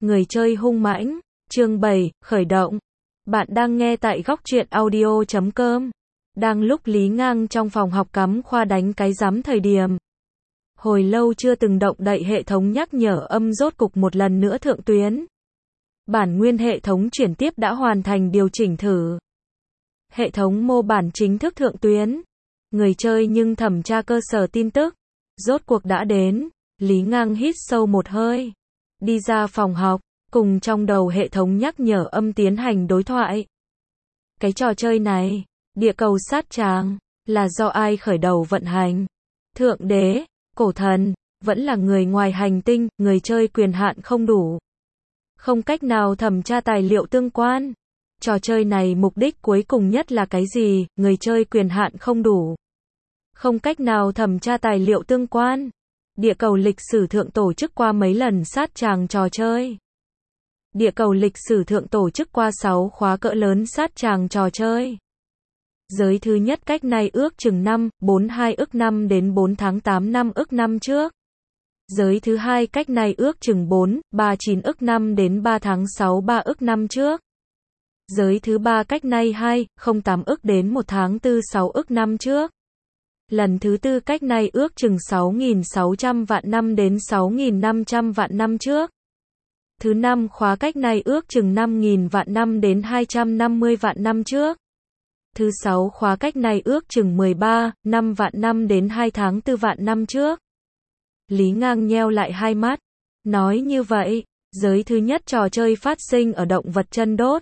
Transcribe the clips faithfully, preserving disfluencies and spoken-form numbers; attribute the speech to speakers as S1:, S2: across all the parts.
S1: Người chơi hung mãnh, chương bảy, khởi động. Bạn đang nghe tại góc truyện audio chấm com. Đang lúc Lý Ngang trong phòng học cắm khoa đánh cái rắm thời điểm. Hồi lâu chưa từng động đậy hệ thống nhắc nhở âm rốt cục một lần nữa thượng tuyến. Bản nguyên hệ thống chuyển tiếp đã hoàn thành điều chỉnh thử. Hệ thống mô bản chính thức thượng tuyến. Người chơi nhưng thẩm tra cơ sở tin tức. Rốt cuộc đã đến. Lý Ngang hít sâu một hơi. Đi ra phòng học, cùng trong đầu hệ thống nhắc nhở âm tiến hành đối thoại. Cái trò chơi này, địa cầu sát tràng, là do ai khởi đầu vận hành? Thượng đế, cổ thần, vẫn là người ngoài hành tinh, người chơi quyền hạn không đủ. Không cách nào thẩm tra tài liệu tương quan. Trò chơi này mục đích cuối cùng nhất là cái gì? Người chơi quyền hạn không đủ. Không cách nào thẩm tra tài liệu tương quan. Địa cầu lịch sử thượng tổ chức qua mấy lần sát tràng trò chơi. Địa cầu lịch sử thượng tổ chức qua sáu khóa cỡ lớn sát tràng trò chơi. Giới thứ nhất cách nay ước chừng năm, bốn hai ức năm đến bốn tháng tám năm ức năm trước. Giới thứ hai cách nay ước chừng bốn, ba chín ức năm đến ba tháng sáu ba ức năm trước. Giới thứ ba cách nay hai, không tám ức đến một tháng tư sáu ức năm trước. Lần thứ tư cách nay ước chừng sáu nghìn sáu trăm vạn năm đến sáu nghìn năm trăm vạn năm trước. Thứ năm khóa cách nay ước chừng năm nghìn vạn năm đến hai trăm năm mươi vạn năm trước. Thứ sáu khóa cách này ước chừng mười ba, năm vạn năm đến hai tháng tư vạn năm trước. Lý Ngang nheo lại hai mắt. Nói như vậy, giới thứ nhất trò chơi phát sinh ở động vật chân đốt.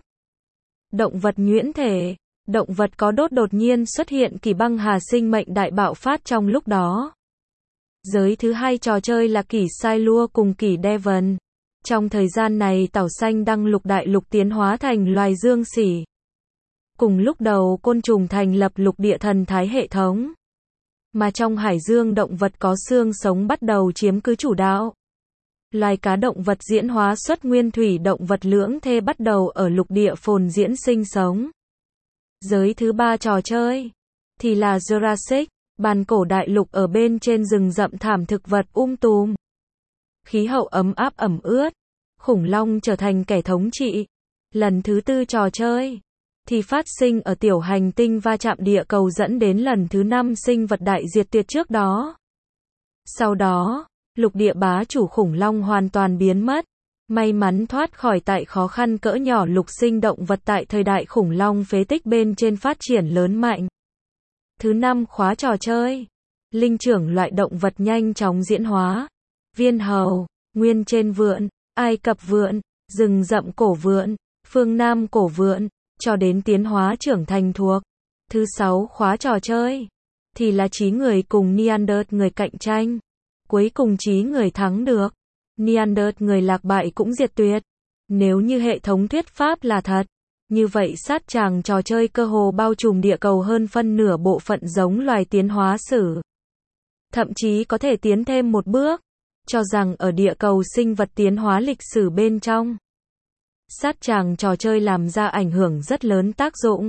S1: Động vật nhuyễn thể. Động vật có đốt đột nhiên xuất hiện kỳ băng hà sinh mệnh đại bạo phát trong lúc đó. Giới thứ hai trò chơi là kỷ Sai Lua cùng kỷ Devon. Trong thời gian này tảo xanh đăng lục đại lục tiến hóa thành loài dương xỉ. Cùng lúc đầu côn trùng thành lập lục địa thần thái hệ thống. Mà trong hải dương động vật có xương sống bắt đầu chiếm cứ chủ đạo. Loài cá động vật diễn hóa xuất nguyên thủy động vật lưỡng thê bắt đầu ở lục địa phồn diễn sinh sống. Giới thứ ba trò chơi thì là Jurassic, bàn cổ đại lục ở bên trên rừng rậm thảm thực vật um tùm. Khí hậu ấm áp ẩm ướt, khủng long trở thành kẻ thống trị. Lần thứ tư trò chơi thì phát sinh ở tiểu hành tinh va chạm địa cầu dẫn đến lần thứ năm sinh vật đại diệt tuyệt trước đó. Sau đó, lục địa bá chủ khủng long hoàn toàn biến mất. May mắn thoát khỏi tại khó khăn cỡ nhỏ lục sinh động vật tại thời đại khủng long phế tích bên trên phát triển lớn mạnh. Thứ năm khóa trò chơi. Linh trưởng loại động vật nhanh chóng diễn hóa. Viên hầu, nguyên trên vượn, Ai Cập vượn, rừng rậm cổ vượn, phương Nam cổ vượn, cho đến tiến hóa trưởng thành thuộc. Thứ sáu khóa trò chơi thì là trí người cùng Neanderthal người cạnh tranh. Cuối cùng trí người thắng được. Neanderthal người lạc bại cũng diệt tuyệt. Nếu như hệ thống thuyết pháp là thật, như vậy sát tràng trò chơi cơ hồ bao trùm địa cầu hơn phân nửa bộ phận giống loài tiến hóa sử. Thậm chí có thể tiến thêm một bước, cho rằng ở địa cầu sinh vật tiến hóa lịch sử bên trong, sát tràng trò chơi làm ra ảnh hưởng rất lớn tác dụng.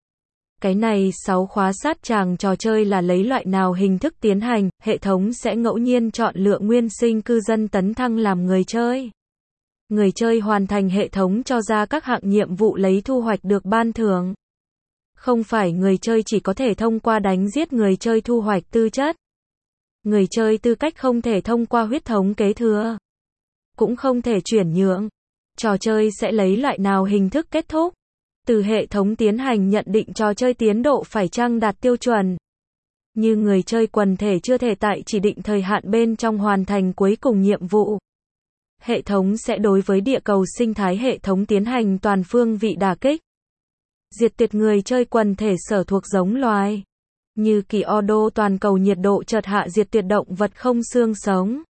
S1: Cái này sáu khóa sát tràng trò chơi là lấy loại nào hình thức tiến hành, hệ thống sẽ ngẫu nhiên chọn lựa nguyên sinh cư dân tấn thăng làm người chơi. Người chơi hoàn thành hệ thống cho ra các hạng nhiệm vụ lấy thu hoạch được ban thưởng. Không phải người chơi chỉ có thể thông qua đánh giết người chơi thu hoạch tư chất. Người chơi tư cách không thể thông qua huyết thống kế thừa. Cũng không thể chuyển nhượng. Trò chơi sẽ lấy loại nào hình thức kết thúc. Từ hệ thống tiến hành nhận định trò chơi tiến độ phải chăng đạt tiêu chuẩn. Như người chơi quần thể chưa thể tại chỉ định thời hạn bên trong hoàn thành cuối cùng nhiệm vụ. Hệ thống sẽ đối với địa cầu sinh thái hệ thống tiến hành toàn phương vị đả kích. Diệt tuyệt người chơi quần thể sở thuộc giống loài. Như kỳ Odo toàn cầu nhiệt độ chợt hạ diệt tuyệt động vật không xương sống.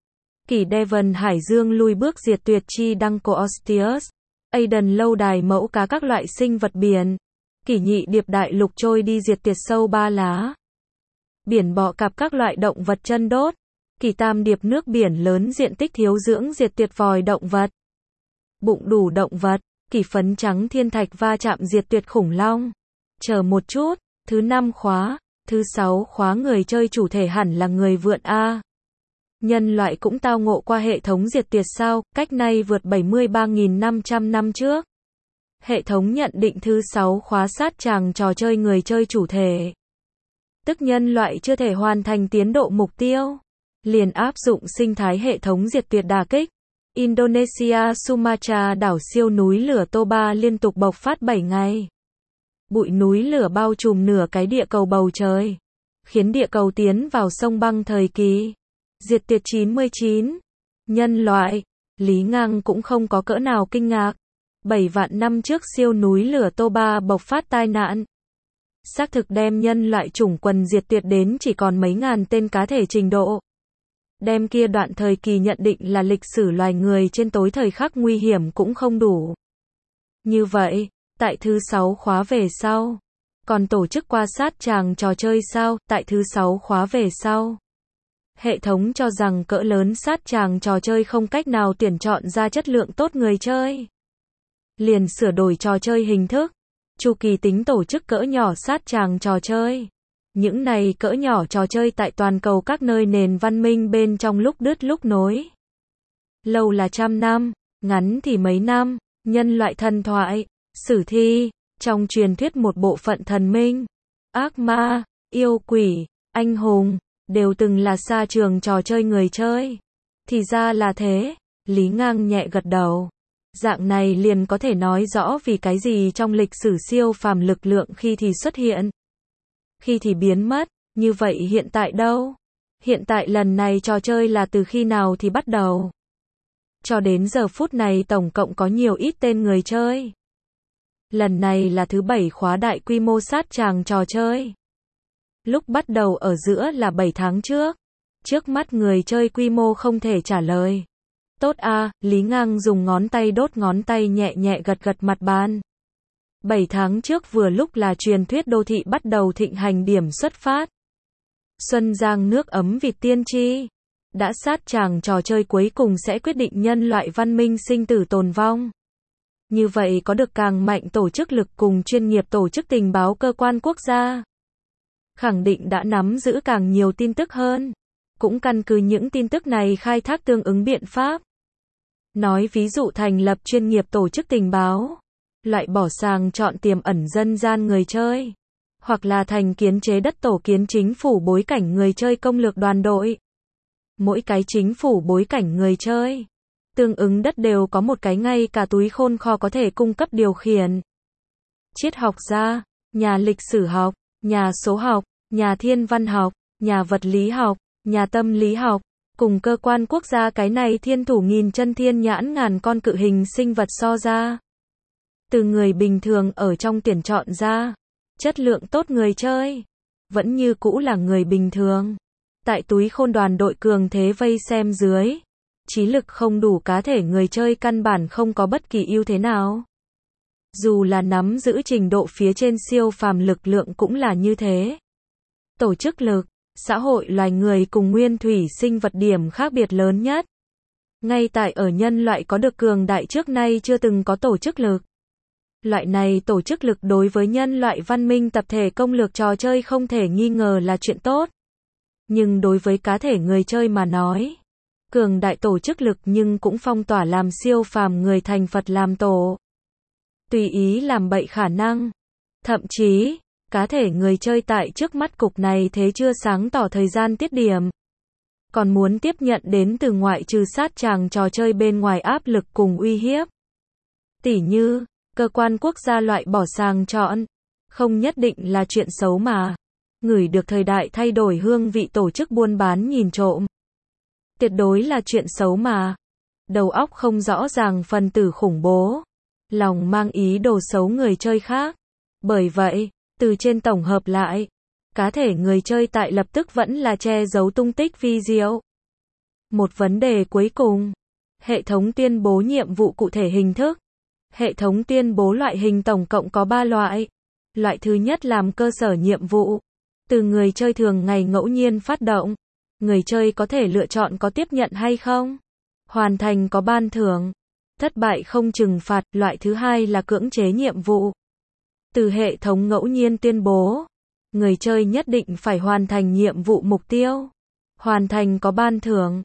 S1: Kỳ Devon hải dương lui bước diệt tuyệt chi đăng Coastius. Aden lâu đài mẫu cá các loại sinh vật biển. Kỷ nhị điệp đại lục trôi đi diệt tuyệt sâu ba lá. Biển bọ cạp các loại động vật chân đốt. Kỷ tam điệp nước biển lớn diện tích thiếu dưỡng diệt tuyệt vòi động vật. Bụng đủ động vật. Kỷ phấn trắng thiên thạch va chạm diệt tuyệt khủng long. Chờ một chút, thứ năm khóa, thứ sáu khóa người chơi chủ thể hẳn là người vượn A. Nhân loại cũng tao ngộ qua hệ thống diệt tuyệt sao, cách nay vượt bảy mươi ba nghìn năm trăm năm trước. Hệ thống nhận định thứ sáu khóa sát tràng trò chơi người chơi chủ thể. Tức nhân loại chưa thể hoàn thành tiến độ mục tiêu. Liền áp dụng sinh thái hệ thống diệt tuyệt đả kích. Indonesia Sumatra đảo siêu núi lửa Toba liên tục bộc phát bảy ngày. Bụi núi lửa bao trùm nửa cái địa cầu bầu trời. Khiến địa cầu tiến vào sông băng thời kỳ. Diệt tuyệt chín mươi chín. Nhân loại. Lý Ngang cũng không có cỡ nào kinh ngạc. bảy vạn năm trước siêu núi lửa Toba bộc phát tai nạn. Xác thực đem nhân loại chủng quần diệt tuyệt đến chỉ còn mấy ngàn tên cá thể trình độ. Đem kia đoạn thời kỳ nhận định là lịch sử loài người trên tối thời khắc nguy hiểm cũng không đủ. Như vậy, tại thứ sáu khóa về sau, còn tổ chức qua sát tràng trò chơi sao, tại thứ sáu khóa về sau. Hệ thống cho rằng cỡ lớn sát tràng trò chơi không cách nào tuyển chọn ra chất lượng tốt người chơi. Liền sửa đổi trò chơi hình thức, chu kỳ tính tổ chức cỡ nhỏ sát tràng trò chơi. Những này cỡ nhỏ trò chơi tại toàn cầu các nơi nền văn minh bên trong lúc đứt lúc nối. Lâu là trăm năm, ngắn thì mấy năm, nhân loại thần thoại, sử thi, trong truyền thuyết một bộ phận thần minh, ác ma, yêu quỷ, anh hùng, đều từng là xa trường trò chơi người chơi. Thì ra là thế, Lý Ngang nhẹ gật đầu. Dạng này liền có thể nói rõ vì cái gì trong lịch sử siêu phàm lực lượng khi thì xuất hiện, khi thì biến mất, như vậy hiện tại đâu? Hiện tại lần này trò chơi là từ khi nào thì bắt đầu? Cho đến giờ phút này tổng cộng có nhiều ít tên người chơi? Lần này là thứ bảy khóa đại quy mô sát tràng trò chơi. Lúc bắt đầu ở giữa là bảy tháng trước. Trước mắt người chơi quy mô không thể trả lời. Tốt a, Lý Ngang dùng ngón tay đốt ngón tay nhẹ nhẹ gật gật mặt bàn. bảy tháng trước vừa lúc là truyền thuyết đô thị bắt đầu thịnh hành điểm xuất phát. Xuân giang nước ấm vịt tiên tri. Đã sát tràng trò chơi cuối cùng sẽ quyết định nhân loại văn minh sinh tử tồn vong. Như vậy có được càng mạnh tổ chức lực cùng chuyên nghiệp tổ chức tình báo cơ quan quốc gia. Khẳng định đã nắm giữ càng nhiều tin tức hơn. Cũng căn cứ những tin tức này khai thác tương ứng biện pháp. Nói ví dụ thành lập chuyên nghiệp tổ chức tình báo. Loại bỏ sàng chọn tiềm ẩn dân gian người chơi. Hoặc là thành kiến chế đất tổ kiến chính phủ bối cảnh người chơi công lược đoàn đội. Mỗi cái chính phủ bối cảnh người chơi. Tương ứng đất đều có một cái ngay cả túi khôn kho có thể cung cấp điều khiển. Triết học gia, nhà lịch sử học, nhà số học, nhà thiên văn học, nhà vật lý học, nhà tâm lý học, cùng cơ quan quốc gia cái này thiên thủ nghìn chân thiên nhãn ngàn con cự hình sinh vật so ra. Từ người bình thường ở trong tuyển chọn ra, chất lượng tốt người chơi, vẫn như cũ là người bình thường. Tại túi khôn đoàn đội cường thế vây xem dưới, trí lực không đủ cá thể người chơi căn bản không có bất kỳ ưu thế nào. Dù là nắm giữ trình độ phía trên siêu phàm lực lượng cũng là như thế. Tổ chức lực, xã hội loài người cùng nguyên thủy sinh vật điểm khác biệt lớn nhất. Ngay tại ở nhân loại có được cường đại trước nay chưa từng có tổ chức lực. Loại này tổ chức lực đối với nhân loại văn minh tập thể công lược trò chơi không thể nghi ngờ là chuyện tốt. Nhưng đối với cá thể người chơi mà nói, cường đại tổ chức lực nhưng cũng phong tỏa làm siêu phàm người thành Phật làm tổ. Tùy ý làm bậy khả năng. Thậm chí, cá thể người chơi tại trước mắt cục này thế chưa sáng tỏ thời gian tiết điểm. Còn muốn tiếp nhận đến từ ngoại trừ sát tràng trò chơi bên ngoài áp lực cùng uy hiếp. Tỉ như, cơ quan quốc gia loại bỏ sàng chọn, không nhất định là chuyện xấu mà. Ngửi được thời đại thay đổi hương vị tổ chức buôn bán nhìn trộm. Tuyệt đối là chuyện xấu mà. Đầu óc không rõ ràng phần tử khủng bố. Lòng mang ý đồ xấu người chơi khác. Bởi vậy, từ trên tổng hợp lại, cá thể người chơi tại lập tức vẫn là che giấu tung tích video. Một vấn đề cuối cùng. Hệ thống tuyên bố nhiệm vụ cụ thể hình thức. Hệ thống tuyên bố loại hình tổng cộng có ba loại. Loại thứ nhất làm cơ sở nhiệm vụ. Từ người chơi thường ngày ngẫu nhiên phát động. Người chơi có thể lựa chọn có tiếp nhận hay không. Hoàn thành có ban thưởng. Thất bại không trừng phạt. Loại thứ hai là cưỡng chế nhiệm vụ. Từ hệ thống ngẫu nhiên tuyên bố. Người chơi nhất định phải hoàn thành nhiệm vụ mục tiêu. Hoàn thành có ban thưởng.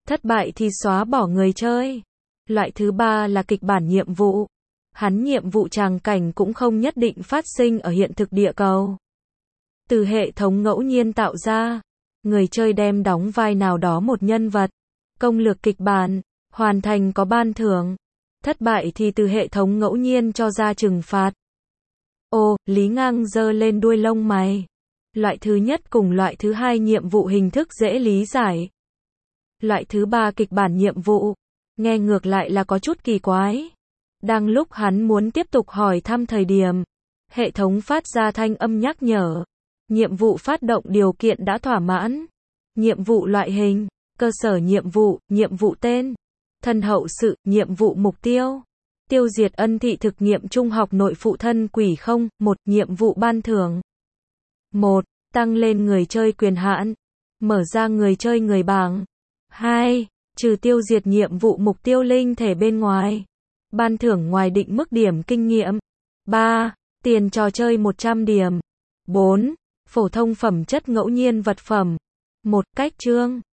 S1: Thất bại thì xóa bỏ người chơi. Loại thứ ba là kịch bản nhiệm vụ. Hắn nhiệm vụ tràng cảnh cũng không nhất định phát sinh ở hiện thực địa cầu. Từ hệ thống ngẫu nhiên tạo ra, người chơi đem đóng vai nào đó một nhân vật. Công lược kịch bản, hoàn thành có ban thưởng. Thất bại thì từ hệ thống ngẫu nhiên cho ra trừng phạt. Ô, Lý Ngang giơ lên đuôi lông mày. Loại thứ nhất cùng loại thứ hai nhiệm vụ hình thức dễ lý giải. Loại thứ ba kịch bản nhiệm vụ, nghe ngược lại là có chút kỳ quái. Đang lúc hắn muốn tiếp tục hỏi thăm thời điểm, hệ thống phát ra thanh âm nhắc nhở. Nhiệm vụ phát động điều kiện đã thỏa mãn. Nhiệm vụ loại hình, cơ sở nhiệm vụ, nhiệm vụ tên, thân hậu sự, nhiệm vụ mục tiêu. Tiêu diệt ân thị thực nghiệm trung học nội phụ thân quỷ không, một, nhiệm vụ ban thưởng. một. Tăng lên người chơi quyền hạn. Mở ra người chơi người bảng. hai. Trừ tiêu diệt nhiệm vụ mục tiêu linh thể bên ngoài. Ban thưởng ngoài định mức điểm kinh nghiệm. ba. Tiền trò chơi một trăm điểm. bốn. Phổ thông phẩm chất ngẫu nhiên vật phẩm. một. Cách chương.